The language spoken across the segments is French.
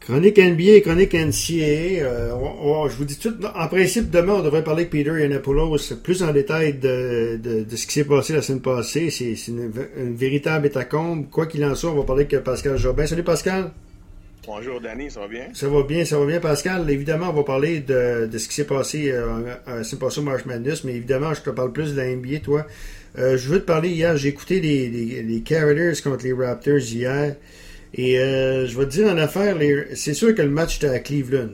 Chronique NBA, chronique NCAA. Je vous dis tout, en principe, demain, on devrait parler de Peter Yiannopoulos plus en détail de ce qui s'est passé la semaine passée. C'est une véritable hécatombe. Quoi qu'il en soit, on va parler avec Pascal Jobin. Salut Pascal. Bonjour Danny, ça va bien? Ça va bien Pascal. Évidemment, on va parler de ce qui s'est passé au March Madness, mais évidemment, je te parle plus de la NBA, toi. Je veux te parler hier, j'ai écouté les Cavaliers contre les Raptors hier. Et je vais te dire en affaire, c'est sûr que le match était à Cleveland.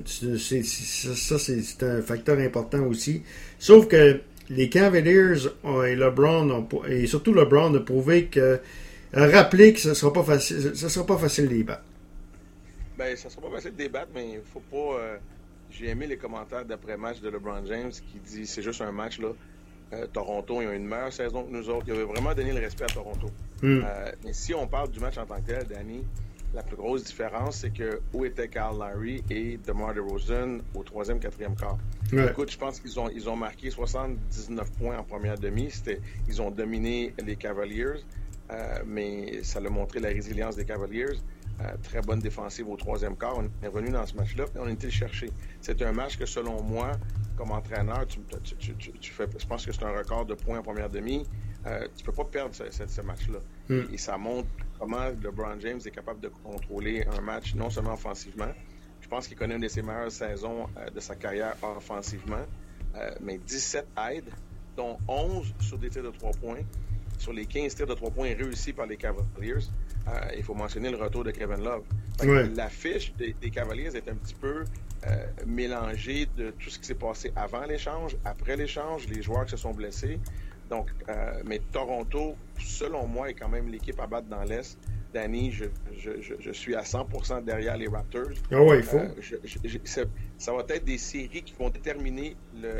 C'est un facteur important aussi. Sauf que les Cavaliers et LeBron et surtout LeBron a prouvé rappelé que ce sera pas facile de les battre. Ben, ça sera pas facile de débattre, mais il faut pas. J'ai aimé les commentaires d'après-match de LeBron James qui dit c'est juste un match là. Toronto, ils ont une meilleure saison que nous autres. Il avait vraiment donné le respect à Toronto. Mais si on parle du match en tant que tel, Danny, la plus grosse différence, c'est que où était Kyle Lowry et DeMar DeRozan au 3e, 4e quart. Ouais. Écoute, je pense qu'ils ont marqué 79 points en première demi. Ils ont dominé les Cavaliers, mais ça a montré la résilience des Cavaliers. Très bonne défensive au 3e quart. On est revenu dans ce match-là et on a été le chercher. C'est un match que, selon moi, comme entraîneur, tu fais. Je pense que c'est un record de points en première demi. Tu peux pas perdre ce match-là. Et ça montre comment LeBron James est capable de contrôler un match, non seulement offensivement. Je pense qu'il connaît une de ses meilleures saisons de sa carrière offensivement. Mais 17 aides, dont 11 sur des tirs de 3 points. Sur les 15 tirs de 3 points réussis par les Cavaliers, il faut mentionner le retour de Kevin Love. Ouais. L'affiche des Cavaliers est un petit peu mélangée de tout ce qui s'est passé avant l'échange, après l'échange, les joueurs qui se sont blessés. Donc, mais Toronto, selon moi, est quand même l'équipe à battre dans l'Est. Danny, je suis à 100% derrière les Raptors. Ah ouais, il faut. Ça va être des séries qui vont déterminer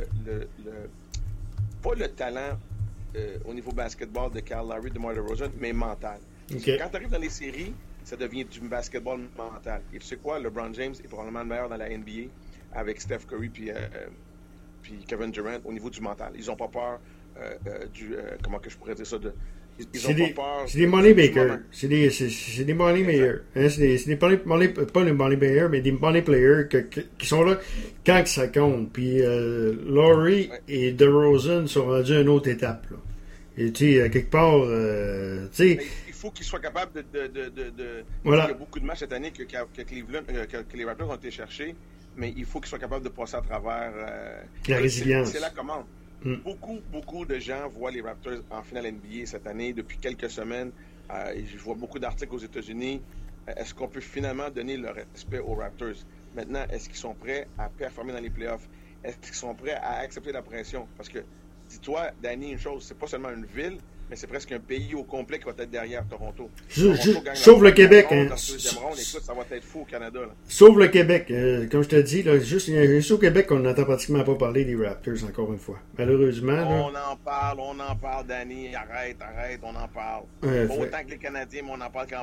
pas le talent au niveau basketball de Kyle Lowry, de DeMar DeRozan, mais mental. Okay. Quand tu arrives dans les séries, ça devient du basketball mental. Et tu sais quoi? LeBron James est probablement le meilleur dans la NBA avec Steph Curry puis Kevin Durant au niveau du mental. Ils n'ont pas peur comment que je pourrais dire ça? Ils ont pas peur. C'est des money makers. C'est des money makers. Hein? C'est des pas les money makers, mais des money players qui sont là quand ça compte. Puis Lowry et DeRozan sont rendus à une autre étape. Là. Et tu sais, quelque part, tu sais. Il faut qu'ils soient capables de voilà. Il y a beaucoup de matchs cette année que Cleveland, que les Raptors ont été cherchés, mais il faut qu'ils soient capables de passer à travers la résilience. C'est la commande. Beaucoup de gens voient les Raptors en finale NBA cette année depuis quelques semaines. Je vois beaucoup d'articles aux États-Unis. Est-ce qu'on peut finalement donner le respect aux Raptors? Maintenant, est-ce qu'ils sont prêts à performer dans les playoffs? Est-ce qu'ils sont prêts à accepter la pression? Parce que, dis-toi, Danny, une chose, c'est pas seulement une ville, mais c'est presque un pays au complet qui va être derrière Toronto. Sauf le Québec. Écoute, ça va être fou au Canada. Là. Sauf le Québec. Comme je te dis, là, juste au Québec, on n'entend pratiquement pas parler des Raptors, encore une fois. Malheureusement. On en parle, Danny. Arrête, on en parle. Pas autant que les Canadiens, mais on en parle quand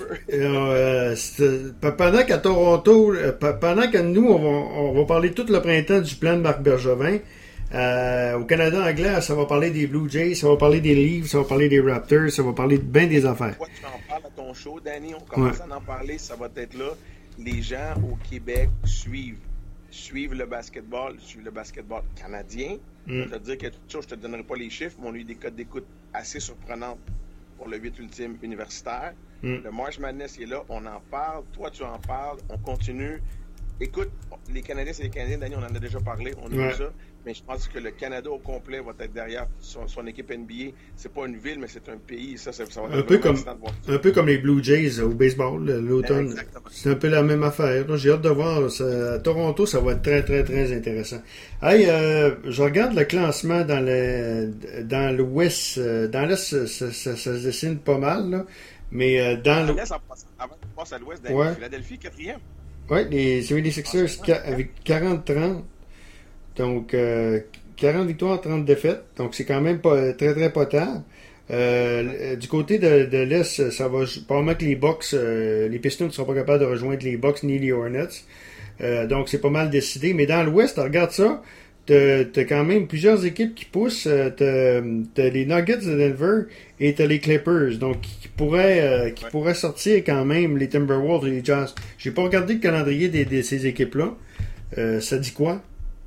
même. Pendant qu'à Toronto, pendant que nous, on va parler tout le printemps du plan de Marc Bergevin, au Canada anglais, ça va parler des Blue Jays, ça va parler des Leafs, ça va parler des Raptors, ça va parler de bien des affaires. Pourquoi tu en parles à ton show, Danny? On commence à en parler, ça va être là. Les gens au Québec suivent le basketball canadien. Je vais te dire quelque chose, je te donnerai pas les chiffres, mais on a eu des codes d'écoute assez surprenantes pour le 8 ultime universitaire. Le March Madness il est là, on en parle, toi tu en parles, on continue. Écoute, les Canadiens, c'est les Canadiens, Danny, on en a déjà parlé, on a vu ça. Mais je pense que le Canada au complet va être derrière son équipe NBA. C'est pas une ville, mais c'est un pays. Ça va être un peu comme les Blue Jays au baseball l'automne. C'est un peu la même affaire. Là. J'ai hâte de voir. À Toronto, ça va être très, très, très intéressant. Hey, je regarde le classement dans l'Ouest. Dans l'Est, ça se dessine pas mal. Là. Mais dans l'Est, avant de passer à l'Ouest, Philadelphie, 4e. Oui, les 76ers avec 40-30. Donc, 40 victoires, 30 défaites. Donc, c'est quand même pas, très, très potable. Du côté de l'Est, ça va probablement que les Bucks, les Pistons ne seront pas capables de rejoindre les Bucks ni les Hornets. Donc, c'est pas mal décidé. Mais dans l'Ouest, regarde ça. t'as quand même plusieurs équipes qui poussent. T'as les Nuggets de Denver et t'as les Clippers, donc qui pourraient sortir quand même les Timberwolves et les Jazz. J'ai pas regardé le calendrier de ces équipes-là. Ça dit quoi?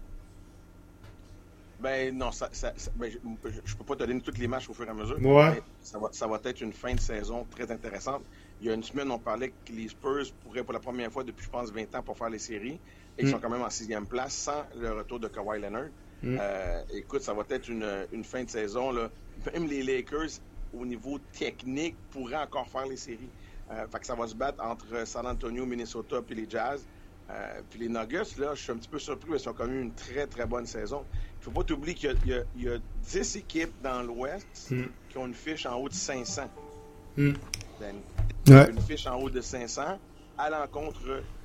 Ben non, je peux pas te donner tous les matchs au fur et à mesure. Ouais. Mais ça va être une fin de saison très intéressante. Il y a une semaine, on parlait que les Spurs pourraient pour la première fois depuis, je pense, 20 ans pour faire les séries. Et ils sont quand même en 6e place sans le retour de Kawhi Leonard. Écoute, ça va être une fin de saison. Là. Même les Lakers, au niveau technique, pourraient encore faire les séries. Fait que ça va se battre entre San Antonio, Minnesota puis les Jazz. Puis les Nuggets, là, je suis un petit peu surpris, mais ils ont quand même une très, très bonne saison. Il ne faut pas t'oublier qu'il y a 10 équipes dans l'Ouest qui ont une fiche en haut de 500. Une fiche en haut de 500 à l'encontre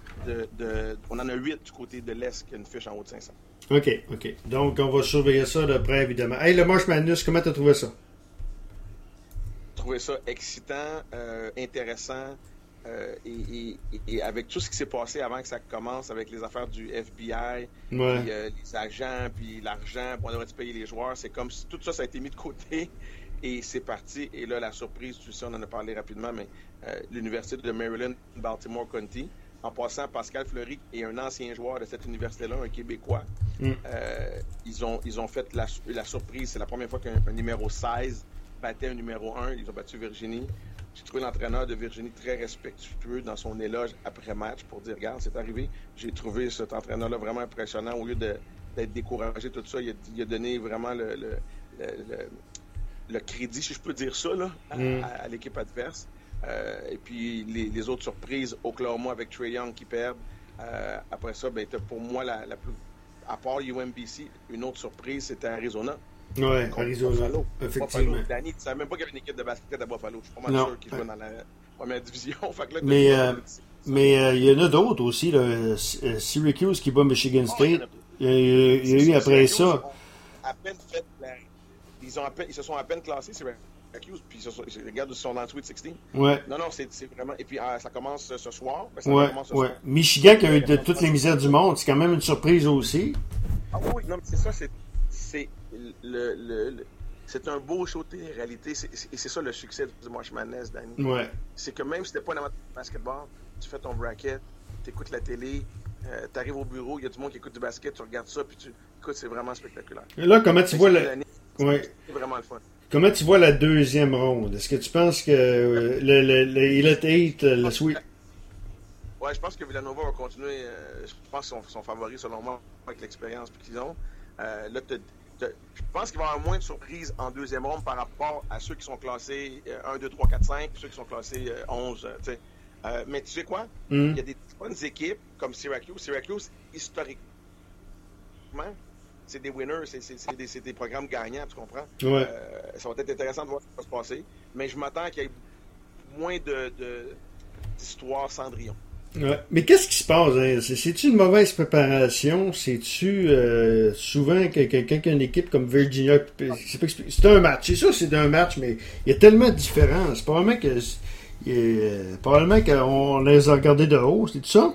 on en a 8 du côté de l'Est qui a une fiche en haut de 500. OK. Donc, on va surveiller ça de près, évidemment. Hey, le March Madness, comment tu as trouvé ça? J'ai trouvé ça excitant, intéressant. Et avec tout ce qui s'est passé avant que ça commence, avec les affaires du FBI, puis, les agents, puis l'argent, puis on devrait payer les joueurs, c'est comme si tout ça a été mis de côté et c'est parti. Et là, la surprise, tu sais, on en a parlé rapidement, mais l'Université de Maryland, Baltimore County, en passant, Pascal Fleury est un ancien joueur de cette université-là, un Québécois. Ils ont fait la surprise. C'est la première fois qu'un numéro 16 battait un numéro 1. Ils ont battu Virginie. J'ai trouvé l'entraîneur de Virginie très respectueux dans son éloge après-match pour dire, regarde, c'est arrivé. J'ai trouvé cet entraîneur-là vraiment impressionnant. Au lieu d'être découragé, tout ça, il a donné vraiment le crédit, si je peux dire ça, là, à l'équipe adverse. Et puis, les autres surprises, Oklahoma avec Trae Young qui perd. Après ça, ben, pour moi, la plus, à part UMBC, une autre surprise, c'était Arizona. Oui, Arizona, effectivement. Buffalo. Danny, tu ne savais même pas qu'il y avait une équipe de basket à Buffalo. Je suis pas mal sûr qu'ils jouent dans la première division. Fait que là, mais il y en a d'autres aussi. Là. Syracuse qui bat Michigan State. Il y a eu après ça. À peine fait ils se sont à peine classés, Syracuse, puis regarde, ils sont dans le Sweet 16. Ouais. Non, c'est vraiment. Et puis ça commence ce soir. Soir. Michigan qui a eu de toutes les misères du monde, c'est quand même une surprise aussi. Ah oui, non, mais c'est ça, c'est un beau show de télé-réalité. Et c'est ça le succès du March Madness, Danny. Ouais. C'est que même si t'es pas un amateur de basketball, tu fais ton bracket, tu écoutes la télé, tu arrives au bureau, il y a du monde qui écoute du basket, tu regardes ça, puis écoute, c'est vraiment spectaculaire. Et là, comment tu vois c'est vraiment le fun. Comment tu vois la deuxième ronde? Est-ce que tu penses que le Elite 8, le Sweet... Ouais, je pense que Villanova va continuer. Je pense qu'ils sont favoris, selon moi, avec l'expérience qu'ils ont. Là, je pense qu'il va y avoir moins de surprises en deuxième ronde par rapport à ceux qui sont classés 1, 2, 3, 4, 5, ceux qui sont classés 11. Mais tu sais quoi? Il y a des bonnes équipes comme Syracuse. Syracuse, historiquement, c'est des winners, c'est des programmes gagnants, tu comprends? Ouais. Ça va être intéressant de voir ce qui va se passer. Mais je m'attends qu'il y ait moins d'histoires Cendrillon. Ouais. Mais qu'est-ce qui se passe? Hein? C'est-tu une mauvaise préparation? C'est-tu souvent que quelqu'un qui a une équipe comme Virginia... C'est un match. C'est sûr que c'est un match, mais il y a tellement de différences. Probablement qu'on les a regardés de haut. C'est tout ça?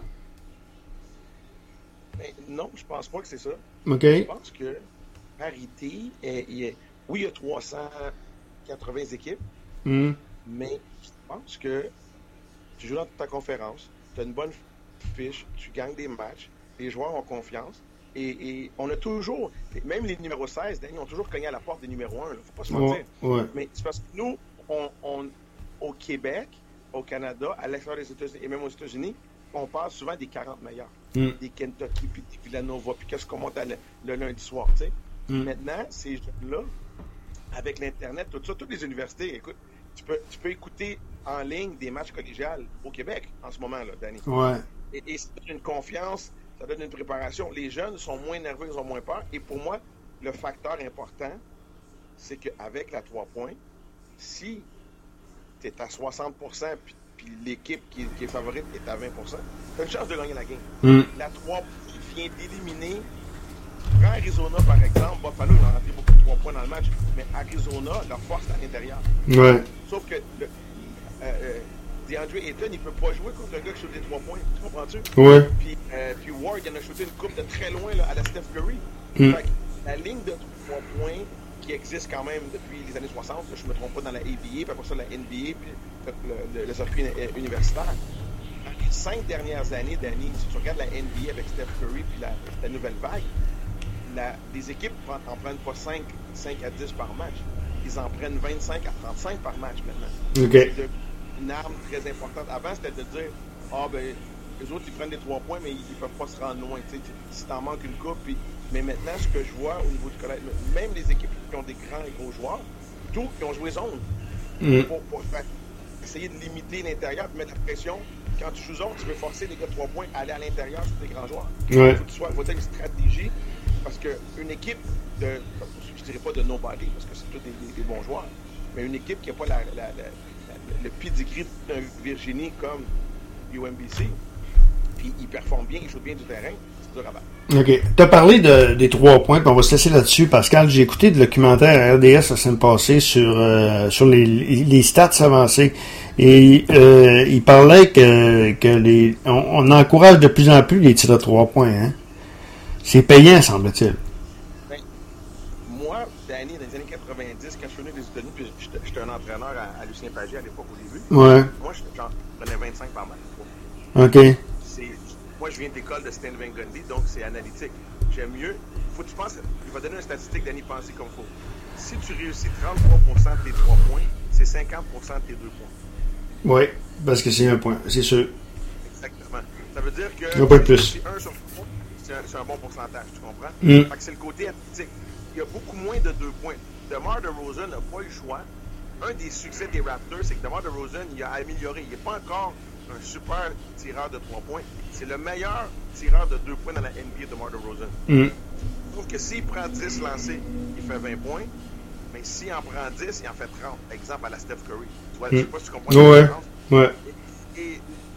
Non, je pense pas que c'est ça. OK. Je pense que parité, oui, il y a 380 équipes, mais je pense que tu joues dans ta conférence, tu as une bonne fiche, tu gagnes des matchs, les joueurs ont confiance, et on a toujours, même les numéros 16, ils ont toujours cogné à la porte des numéros 1, il ne faut pas se mentir. Ouais. Mais c'est parce que nous, au Québec, au Canada, à l'extérieur des États-Unis, et même aux États-Unis, on parle souvent des 40 meilleurs. Des Kentucky, puis des Villanova, puis qu'est-ce qu'on monte le lundi soir, tu sais. Maintenant, ces jeunes-là, avec l'Internet, tout ça, toutes les universités, écoute, tu peux écouter en ligne des matchs collégiales au Québec en ce moment, là, Danny. Ouais. Et ça donne une confiance, ça donne une préparation. Les jeunes sont moins nerveux, ils ont moins peur. Et pour moi, le facteur important, c'est qu'avec la 3 points, si tu es à 60%, puis l'équipe qui est favorite est à 20%, tu as une chance de gagner la game. La 3 vient d'éliminer. Prends Arizona, par exemple. Buffalo, ils ont rentré beaucoup de 3 points dans le match, mais Arizona, leur force est à l'intérieur. Ouais. Sauf que DeAndre Ayton, il ne peut pas jouer contre un gars qui shoot des 3 points. Tu comprends-tu? Ouais. Puis Ward, il en a shooté une coupe de très loin là, à la Steph Curry. Fait que la ligne de 3 points qui existe quand même depuis les années 60, je ne me trompe pas, dans la ABA, puis après ça la NBA, puis le circuit universitaire. Dans les 5 dernières années, Danny, si tu regardes la NBA avec Steph Curry puis la nouvelle vague, les équipes en prennent pas 5 à 10 par match. Ils en prennent 25 à 35 par match maintenant. Okay. C'est une arme très importante. Avant, c'était de dire, les autres, ils prennent des 3 points, mais ils ne peuvent pas se rendre loin. T'sais, si t'en manques une coupe, mais maintenant, ce que je vois au niveau du collège, même les équipes qui ont des grands et gros joueurs, tous qui ont joué zone, pour essayer de limiter l'intérieur, de mettre la pression. Quand tu joues zone, tu veux forcer les gars de 3 points à aller à l'intérieur sur tes grands joueurs. Ouais. Il faut avoir une stratégie, parce qu'une équipe je dirais pas de nobody, parce que c'est tous des bons joueurs, mais une équipe qui n'a pas le pedigree d'un Virginie comme UMBC, puis il performe bien, il joue bien du terrain, c'est dur à battre. OK. Tu as parlé des 3 points, puis on va se laisser là-dessus, Pascal. J'ai écouté le documentaire à RDS la semaine passée sur les stats avancées. Et il parlait que on encourage de plus en plus les tirs de 3 points. Hein? C'est payant, semble-t-il. Ben, moi, Danny, dans les années 90, quand je suis venu des États-Unis, puis j'étais un entraîneur à Lucien Pagé à l'époque au début. Ouais. Moi, j'en prenais 25 par match. OK. Moi, je viens de l'école de Stan Van Gundy, donc c'est analytique. J'aime mieux. Faut que tu penses, il va donner une statistique d'Annie Pensée comme il faut. Si tu réussis 33% de tes 3 points, c'est 50% de tes 2 points. Oui, parce que c'est un point, c'est sûr. Exactement. Ça veut dire que pas de plus. Si 1 sur 3, c'est un bon pourcentage, tu comprends? Fait que c'est le côté athlétique. Il y a beaucoup moins de 2 points. DeMar DeRozan n'a pas eu le choix. Un des succès des Raptors, c'est que DeMar DeRozan, il a amélioré. Il n'est pas encore un super tireur de 3 points. C'est le meilleur tireur de 2 points dans la NBA, DeMar DeRozan. Je trouve que s'il prend 10 lancés, il fait 20 points. Mais s'il en prend 10, il en fait 30. Exemple à la Steph Curry. Tu vois, je ne sais pas si tu comprends la différence. Ouais. Et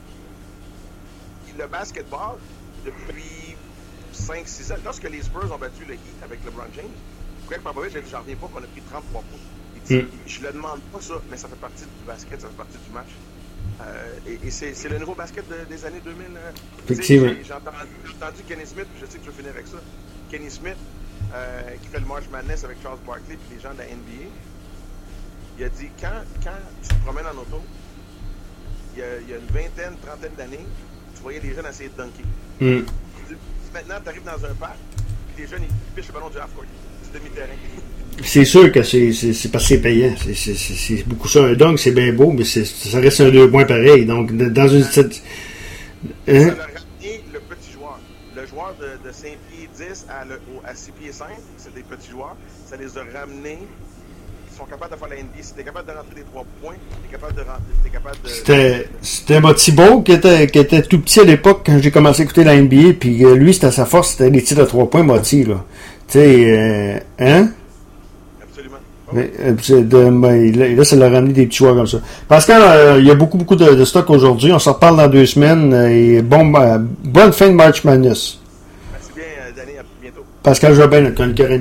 le basketball, depuis 5-6 ans, lorsque les Spurs ont battu le Heat avec LeBron James, Greg Popovich, j'en reviens pas qu'on a pris 33 points. Il dit, je le demande pas ça, mais ça fait partie du basket, ça fait partie du match. Et c'est le nouveau basket des années 2000. Effectivement. J'ai entendu Kenny Smith, je sais que je vais finir avec ça. Kenny Smith, qui fait le March Madness avec Charles Barkley et les gens de la NBA, il a dit, quand tu te promènes en auto, il y a une vingtaine, trentaine d'années, tu voyais les jeunes essayer de dunker. Maintenant, tu arrives dans un parc, puis les jeunes, ils pichent le ballon du half-court, du demi-terrain. C'est sûr que c'est parce que c'est payant. C'est beaucoup ça. Un dunk, c'est bien beau, mais ça reste un 2 points pareil. Donc, dans une... Ça a ramené le petit joueur. Le joueur de 5 pieds 10 à 6 pieds 5, c'est des petits joueurs. Ça les a ramenés. Ils sont capables de faire la NBA. Si t'es capable de rentrer des 3 points, t'es capable de... C'était Motibo qui était tout petit à l'époque quand j'ai commencé à écouter la NBA. Puis lui, c'était sa force, c'était les tirs de 3 points Moti, là. Tu sais, hein? Là, ça l'a ramené des petits joueurs comme ça. Pascal, il y a beaucoup de stock aujourd'hui. On s'en reparle dans 2 semaines. Et bonne fin de March Madness. Merci bien, Danny. À bientôt. Pascal Jobin, notre chroniqueur